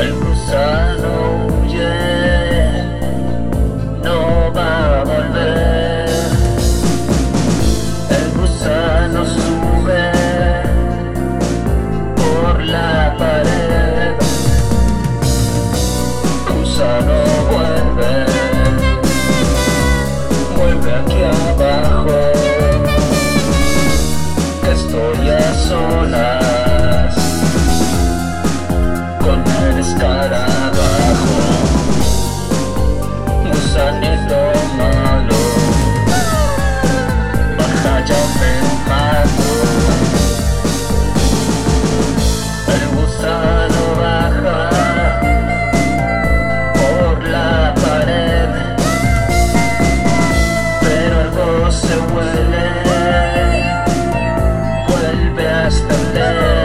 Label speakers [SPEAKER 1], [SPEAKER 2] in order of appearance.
[SPEAKER 1] El gusano huye, no va a volver. El gusano sube por la pared. Gusano vuelve, vuelve aquí abajo, que estoy a solas con el escarabajo. Gusanito malo, baja ya me mato. El gusano baja por la pared, pero algo se huele, vuelve a extender.